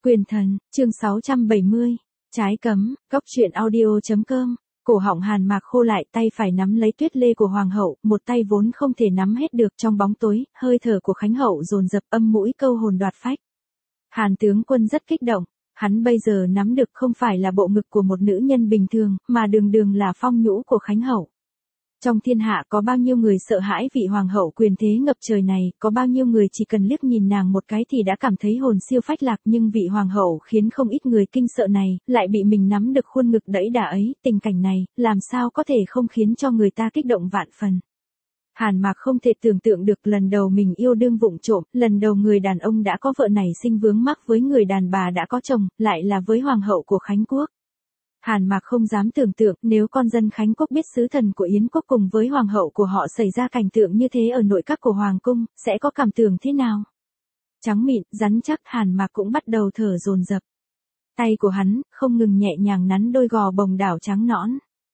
Quyền thần, chương 670, trái cấm, góc truyện audio.com. Cổ họng Hàn Mạc khô lại, tay phải nắm lấy tuyết lê của hoàng hậu, một tay vốn không thể nắm hết được. Trong bóng tối, hơi thở của Khánh hậu dồn dập, âm mũi câu hồn đoạt phách. Hàn tướng quân rất kích động, hắn bây giờ nắm được không phải là bộ ngực của một nữ nhân bình thường, mà đường đường là phong nhũ của Khánh hậu. Trong thiên hạ có bao nhiêu người sợ hãi vị hoàng hậu quyền thế ngập trời này, có bao nhiêu người chỉ cần liếc nhìn nàng một cái thì đã cảm thấy hồn siêu phách lạc, nhưng vị hoàng hậu khiến không ít người kinh sợ này, lại bị mình nắm được khuôn ngực đẫy đà ấy, tình cảnh này, làm sao có thể không khiến cho người ta kích động vạn phần. Hàn Mạc không thể tưởng tượng được, lần đầu mình yêu đương vụng trộm, lần đầu người đàn ông đã có vợ nảy sinh vướng mắc với người đàn bà đã có chồng, lại là với hoàng hậu của Khánh quốc. Hàn Mạc không dám tưởng tượng, nếu con dân Khánh quốc biết sứ thần của Yến quốc cùng với hoàng hậu của họ xảy ra cảnh tượng như thế ở nội các của hoàng cung, sẽ có cảm tưởng thế nào. Trắng mịn, rắn chắc, Hàn Mạc cũng bắt đầu thở dồn dập. Tay của hắn không ngừng nhẹ nhàng nắn đôi gò bồng đảo trắng nõn.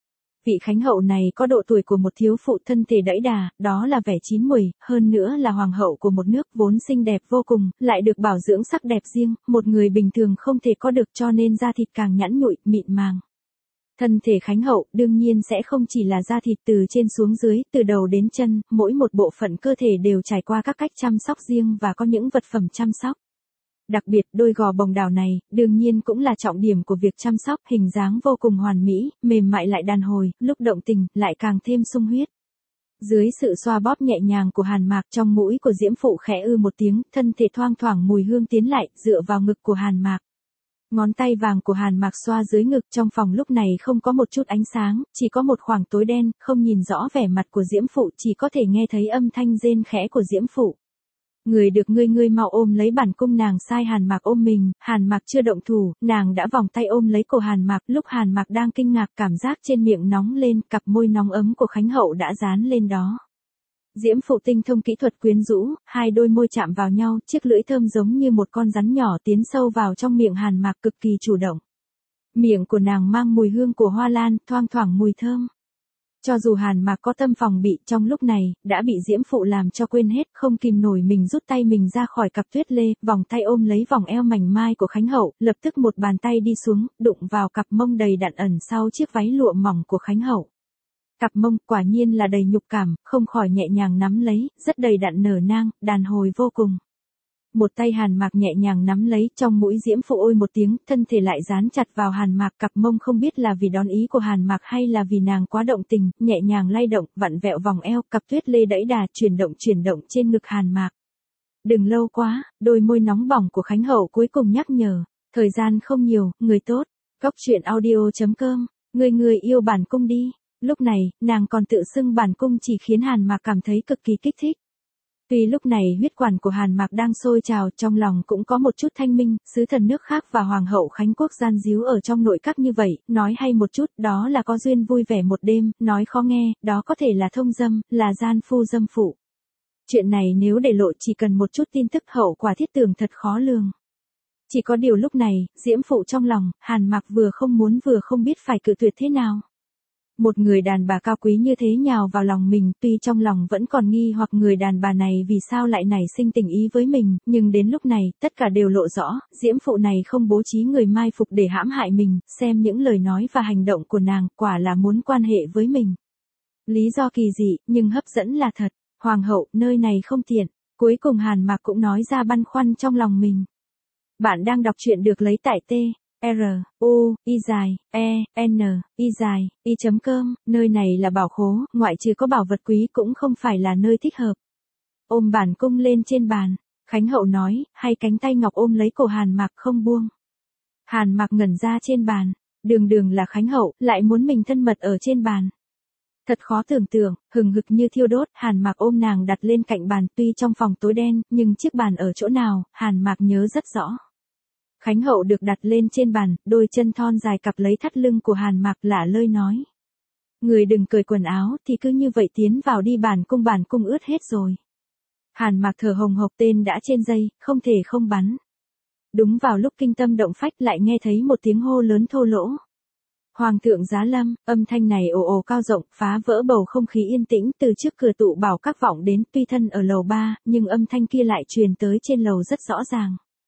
Vị Khánh hậu này có độ tuổi của một thiếu phụ, thân thể đẫy đà, đó là vẻ chín muồi, hơn nữa là hoàng hậu của một nước vốn xinh đẹp vô cùng, lại được bảo dưỡng sắc đẹp riêng, một người bình thường không thể có được, cho nên da thịt càng nhẵn nhụi, mịn màng. Thân thể Khánh hậu đương nhiên sẽ không chỉ là da thịt, từ trên xuống dưới, từ đầu đến chân, mỗi một bộ phận cơ thể đều trải qua các cách chăm sóc riêng và có những vật phẩm chăm sóc. Đặc biệt, đôi gò bồng đảo này, đương nhiên cũng là trọng điểm của việc chăm sóc, hình dáng vô cùng hoàn mỹ, mềm mại lại đàn hồi, lúc động tình, lại càng thêm sung huyết. Dưới sự xoa bóp nhẹ nhàng của Hàn Mạc, trong mũi của diễm phụ khẽ ư một tiếng, thân thể thoang thoảng mùi hương tiến lại, dựa vào ngực của Hàn Mạc. Ngón tay vàng của Hàn Mạc xoa dưới ngực, trong phòng lúc này không có một chút ánh sáng, chỉ có một khoảng tối đen, không nhìn rõ vẻ mặt của diễm phụ, chỉ có thể nghe thấy âm thanh rên khẽ của diễm phụ. Người được ngươi mau ôm lấy bản cung, nàng sai Hàn Mạc ôm mình. Hàn Mạc chưa động thủ, nàng đã vòng tay ôm lấy cổ Hàn Mạc, lúc Hàn Mạc đang kinh ngạc, cảm giác trên miệng nóng lên, cặp môi nóng ấm của Khánh hậu đã dán lên đó. Diễm phụ tinh thông kỹ thuật quyến rũ, hai đôi môi chạm vào nhau, chiếc lưỡi thơm giống như một con rắn nhỏ tiến sâu vào trong miệng Hàn Mạc, cực kỳ chủ động. Miệng của nàng mang mùi hương của hoa lan, thoang thoảng mùi thơm. Cho dù Hàn Mạc có tâm phòng bị, trong lúc này, đã bị diễm phụ làm cho quên hết, không kìm nổi mình rút tay mình ra khỏi cặp tuyết lê, vòng tay ôm lấy vòng eo mảnh mai của Khánh hậu, lập tức một bàn tay đi xuống, đụng vào cặp mông đầy đặn ẩn sau chiếc váy lụa mỏng của Khánh hậu. Cặp mông quả nhiên là đầy nhục cảm, không khỏi nhẹ nhàng nắm lấy, rất đầy đặn nở nang, đàn hồi vô cùng. Một tay Hàn Mạc nhẹ nhàng nắm lấy, trong mũi diễm phụ ôi một tiếng, thân thể lại dán chặt vào Hàn Mạc, cặp mông không biết là vì đón ý của Hàn Mạc hay là vì nàng quá động tình, nhẹ nhàng lay động, vặn vẹo vòng eo, cặp tuyết lê đẫy đà, chuyển động trên ngực Hàn Mạc. Đừng lâu quá, đôi môi nóng bỏng của Khánh hậu cuối cùng nhắc nhở, thời gian không nhiều, người tốt. Góc truyện audio.com, người yêu bản cung đi. Lúc này, nàng còn tự xưng bản cung chỉ khiến Hàn Mạc cảm thấy cực kỳ kích thích. Tuy lúc này huyết quản của Hàn Mạc đang sôi trào, trong lòng cũng có một chút thanh minh, sứ thần nước khác và hoàng hậu Khánh quốc gian díu ở trong nội các như vậy, nói hay một chút, đó là có duyên vui vẻ một đêm, nói khó nghe, đó có thể là thông dâm, là gian phu dâm phụ. Chuyện này nếu để lộ chỉ cần một chút tin tức, hậu quả thiết tưởng thật khó lường. Chỉ có điều lúc này, diễm phụ trong lòng, Hàn Mạc vừa không muốn vừa không biết phải cự tuyệt thế nào. Một người đàn bà cao quý như thế nhào vào lòng mình, tuy trong lòng vẫn còn nghi hoặc người đàn bà này vì sao lại nảy sinh tình ý với mình, nhưng đến lúc này, tất cả đều lộ rõ, diễm phụ này không bố trí người mai phục để hãm hại mình, xem những lời nói và hành động của nàng, quả là muốn quan hệ với mình. Lý do kỳ dị, nhưng hấp dẫn là thật, hoàng hậu, nơi này không tiện, cuối cùng Hàn Mạc cũng nói ra băn khoăn trong lòng mình. Bạn đang đọc truyện được lấy tại truy.com, nơi này là bảo khố, ngoại trừ có bảo vật quý cũng không phải là nơi thích hợp. Ôm bản cung lên trên bàn, Khánh hậu nói, hay cánh tay ngọc ôm lấy cổ Hàn Mạc không buông. Hàn Mạc ngẩn ra trên bàn, đường là Khánh hậu, lại muốn mình thân mật ở trên bàn. Thật khó tưởng tượng, hừng hực như thiêu đốt, Hàn Mạc ôm nàng đặt lên cạnh bàn, tuy trong phòng tối đen, nhưng chiếc bàn ở chỗ nào, Hàn Mạc nhớ rất rõ. Khánh hậu được đặt lên trên bàn, đôi chân thon dài cặp lấy thắt lưng của Hàn Mạc, lả lơi nói. Người đừng cởi quần áo, thì cứ như vậy tiến vào đi, bản cung ướt hết rồi. Hàn Mạc thở hồng hộc, tên đã trên dây, không thể không bắn. Đúng vào lúc kinh tâm động phách lại nghe thấy một tiếng hô lớn thô lỗ. Hoàng thượng giá lâm, âm thanh này ồ ồ cao rộng, phá vỡ bầu không khí yên tĩnh, từ trước cửa tụ bảo các vọng đến, tuy thân ở lầu 3, nhưng âm thanh kia lại truyền tới trên lầu rất rõ ràng.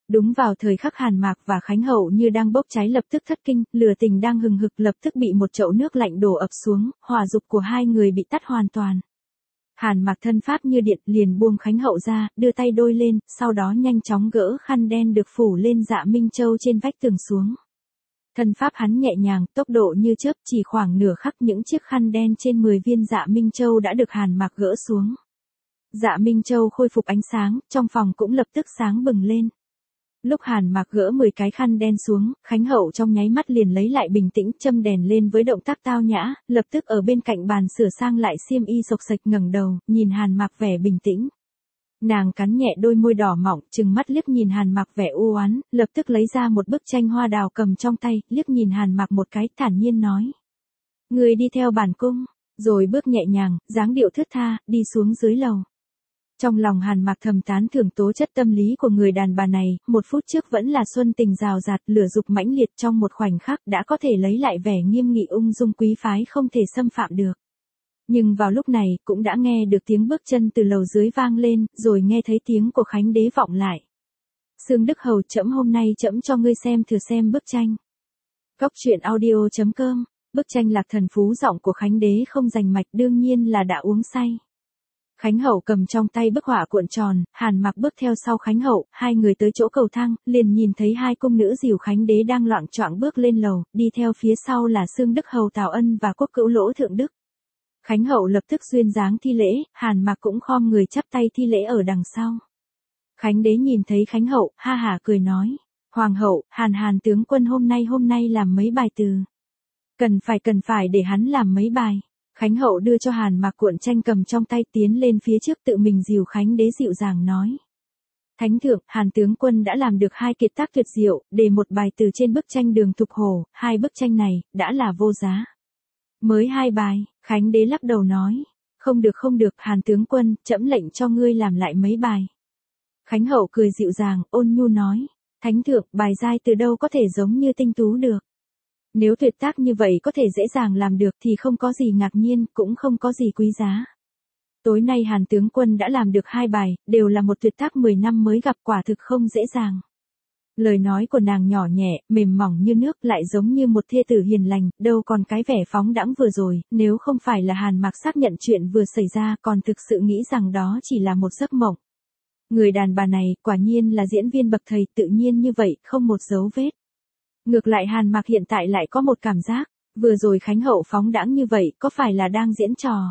Đúng vào thời khắc Hàn Mạc và Khánh Hậu như đang bốc cháy lập tức thất kinh, lửa tình đang hừng hực lập tức bị một chậu nước lạnh đổ ập xuống, hỏa dục của hai người bị tắt hoàn toàn. Hàn Mạc thân pháp như điện liền buông Khánh Hậu ra, đưa tay đôi lên, sau đó nhanh chóng gỡ khăn đen được phủ lên Dạ Minh Châu trên vách tường xuống. Thân pháp hắn nhẹ nhàng, tốc độ như chớp, chỉ khoảng nửa khắc những chiếc khăn đen trên 10 viên Dạ Minh Châu đã được Hàn Mạc gỡ xuống. Dạ Minh Châu khôi phục ánh sáng, trong phòng cũng lập tức sáng bừng lên. Lúc Hàn Mạc gỡ 10 cái khăn đen xuống, Khánh Hậu trong nháy mắt liền lấy lại bình tĩnh, châm đèn lên với động tác tao nhã, lập tức ở bên cạnh bàn sửa sang lại xiêm y xộc xệch, ngẩng đầu, nhìn Hàn Mạc vẻ bình tĩnh. Nàng cắn nhẹ đôi môi đỏ mọng, trừng mắt liếc nhìn Hàn Mạc vẻ u oán, lập tức lấy ra một bức tranh hoa đào cầm trong tay, liếc nhìn Hàn Mạc một cái, thản nhiên nói: "Người đi theo bản cung." Rồi bước nhẹ nhàng, dáng điệu thướt tha, đi xuống dưới lầu. Trong lòng Hàn Mạc thầm tán thưởng tố chất tâm lý của người đàn bà này, một phút trước vẫn là xuân tình rào rạt, lửa dục mãnh liệt, trong một khoảnh khắc đã có thể lấy lại vẻ nghiêm nghị ung dung quý phái không thể xâm phạm được. Nhưng vào lúc này, cũng đã nghe được tiếng bước chân từ lầu dưới vang lên, rồi nghe thấy tiếng của Khánh Đế vọng lại. "Sương Đức Hầu, trẫm hôm nay trẫm cho ngươi xem thử xem bức tranh." Cóc truyện audio.com. Bức tranh Lạc Thần Phú giọng của Khánh Đế không rành mạch, đương nhiên là đã uống say. Khánh Hậu cầm trong tay bức họa cuộn tròn, Hàn Mạc bước theo sau Khánh Hậu, hai người tới chỗ cầu thang, liền nhìn thấy hai cung nữ dìu Khánh Đế đang loạng choạng bước lên lầu, đi theo phía sau là Sương Đức Hầu Tào Ân và Quốc Cữu Lỗ Thượng Đức. Khánh Hậu lập tức duyên dáng thi lễ, Hàn Mạc cũng khom người chắp tay thi lễ ở đằng sau. Khánh Đế nhìn thấy Khánh Hậu, ha hả cười nói: "Hoàng hậu, Hàn tướng quân hôm nay làm mấy bài từ." Cần phải để hắn làm mấy bài." Khánh Hậu đưa cho Hàn Mạc cuộn tranh cầm trong tay, tiến lên phía trước tự mình dìu Khánh Đế dịu dàng nói: "Thánh thượng, Hàn tướng quân đã làm được hai kiệt tác tuyệt diệu, để một bài từ trên bức tranh Đường Thục Hổ, hai bức tranh này đã là vô giá." "Mới hai bài?" Khánh Đế lắc đầu nói: không được, Hàn tướng quân, trẫm lệnh cho ngươi làm lại mấy bài." Khánh Hậu cười dịu dàng, ôn nhu nói: "Thánh thượng, bài giai từ đâu có thể giống như tinh tú được. Nếu tuyệt tác như vậy có thể dễ dàng làm được thì không có gì ngạc nhiên, cũng không có gì quý giá. Tối nay Hàn tướng quân đã làm được hai bài, đều là một tuyệt tác 10 năm mới gặp, quả thực không dễ dàng." Lời nói của nàng nhỏ nhẹ, mềm mỏng như nước, lại giống như một thê tử hiền lành, đâu còn cái vẻ phóng đãng vừa rồi, nếu không phải là Hàn Mạc xác nhận chuyện vừa xảy ra, còn thực sự nghĩ rằng đó chỉ là một giấc mộng. Người đàn bà này, quả nhiên là diễn viên bậc thầy, tự nhiên như vậy, không một dấu vết. Ngược lại Hàn Mạc hiện tại lại có một cảm giác, vừa rồi Khánh Hậu phóng đãng như vậy, có phải là đang diễn trò?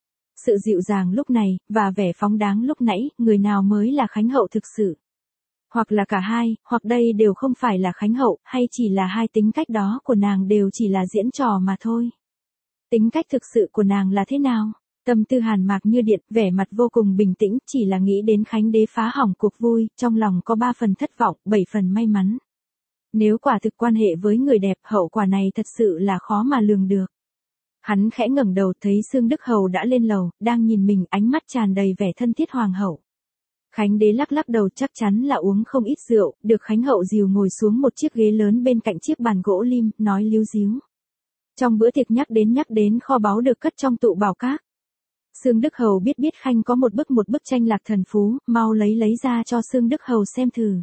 Sự dịu dàng lúc này, và vẻ phóng đáng lúc nãy, người nào mới là Khánh Hậu thực sự? Hoặc là cả hai, hoặc đây đều không phải là Khánh Hậu, hay chỉ là hai tính cách đó của nàng đều chỉ là diễn trò mà thôi. Tính cách thực sự của nàng là thế nào? Tâm tư Hàn Mạc như điện, vẻ mặt vô cùng bình tĩnh, chỉ là nghĩ đến Khánh Đế phá hỏng cuộc vui, trong lòng có 3 phần thất vọng, 7 phần may mắn. Nếu quả thực quan hệ với người đẹp, hậu quả này thật sự là khó mà lường được. Hắn khẽ ngẩng đầu thấy Sương Đức Hầu đã lên lầu, đang nhìn mình, ánh mắt tràn đầy vẻ thân thiết hoàng hậu. Khánh Đế lắc lắc đầu, chắc chắn là uống không ít rượu, được Khánh Hậu dìu ngồi xuống một chiếc ghế lớn bên cạnh chiếc bàn gỗ lim, nói líu díu. Trong bữa tiệc nhắc đến kho báu được cất trong tụ bảo các. Sương Đức Hầu biết Khanh có một bức tranh Lạc Thần Phú, mau lấy ra cho Sương Đức Hầu xem thử.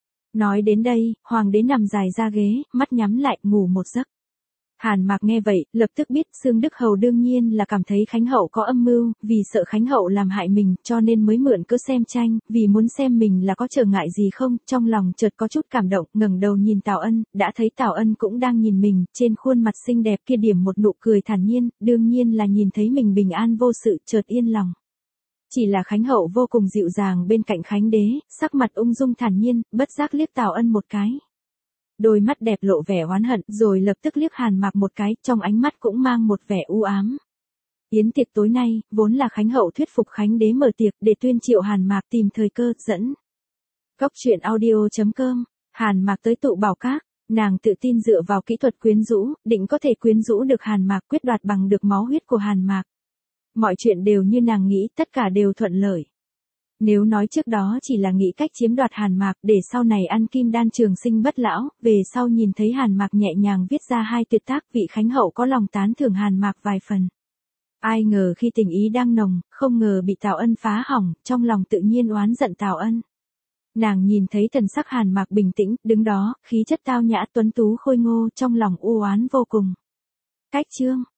Nói đến đây, hoàng đế nằm dài ra ghế, mắt nhắm lại, ngủ một giấc. Hàn Mạc nghe vậy, lập tức biết Sương Đức Hầu đương nhiên là cảm thấy Khánh Hậu có âm mưu, vì sợ Khánh Hậu làm hại mình, cho nên mới mượn cớ xem tranh, vì muốn xem mình là có trở ngại gì không, trong lòng chợt có chút cảm động, ngẩng đầu nhìn Tào Ân, đã thấy Tào Ân cũng đang nhìn mình, trên khuôn mặt xinh đẹp kia điểm một nụ cười thản nhiên, đương nhiên là nhìn thấy mình bình an vô sự, chợt yên lòng. Chỉ là Khánh Hậu vô cùng dịu dàng bên cạnh Khánh Đế, sắc mặt ung dung thản nhiên, bất giác liếc Tào Ân một cái. Đôi mắt đẹp lộ vẻ oán hận, rồi lập tức liếc Hàn Mạc một cái, trong ánh mắt cũng mang một vẻ u ám. Yến tiệc tối nay, vốn là Khánh Hậu thuyết phục Khánh Đế mở tiệc để tuyên triệu Hàn Mạc tìm thời cơ dẫn. Cóc truyện audio.com. Hàn Mạc tới tụ bảo các, nàng tự tin dựa vào kỹ thuật quyến rũ, định có thể quyến rũ được Hàn Mạc, quyết đoạt bằng được máu huyết của Hàn Mạc. Mọi chuyện đều như nàng nghĩ, tất cả đều thuận lợi. Nếu nói trước đó chỉ là nghĩ cách chiếm đoạt Hàn Mạc để sau này ăn kim đan trường sinh bất lão, về sau nhìn thấy Hàn Mạc nhẹ nhàng viết ra hai tuyệt tác, vị Khánh Hậu có lòng tán thưởng Hàn Mạc vài phần. Ai ngờ khi tình ý đang nồng, không ngờ bị Tào Ân phá hỏng, trong lòng tự nhiên oán giận Tào Ân. Nàng nhìn thấy thần sắc Hàn Mạc bình tĩnh, đứng đó, khí chất tao nhã tuấn tú khôi ngô, trong lòng u oán vô cùng. Cách chương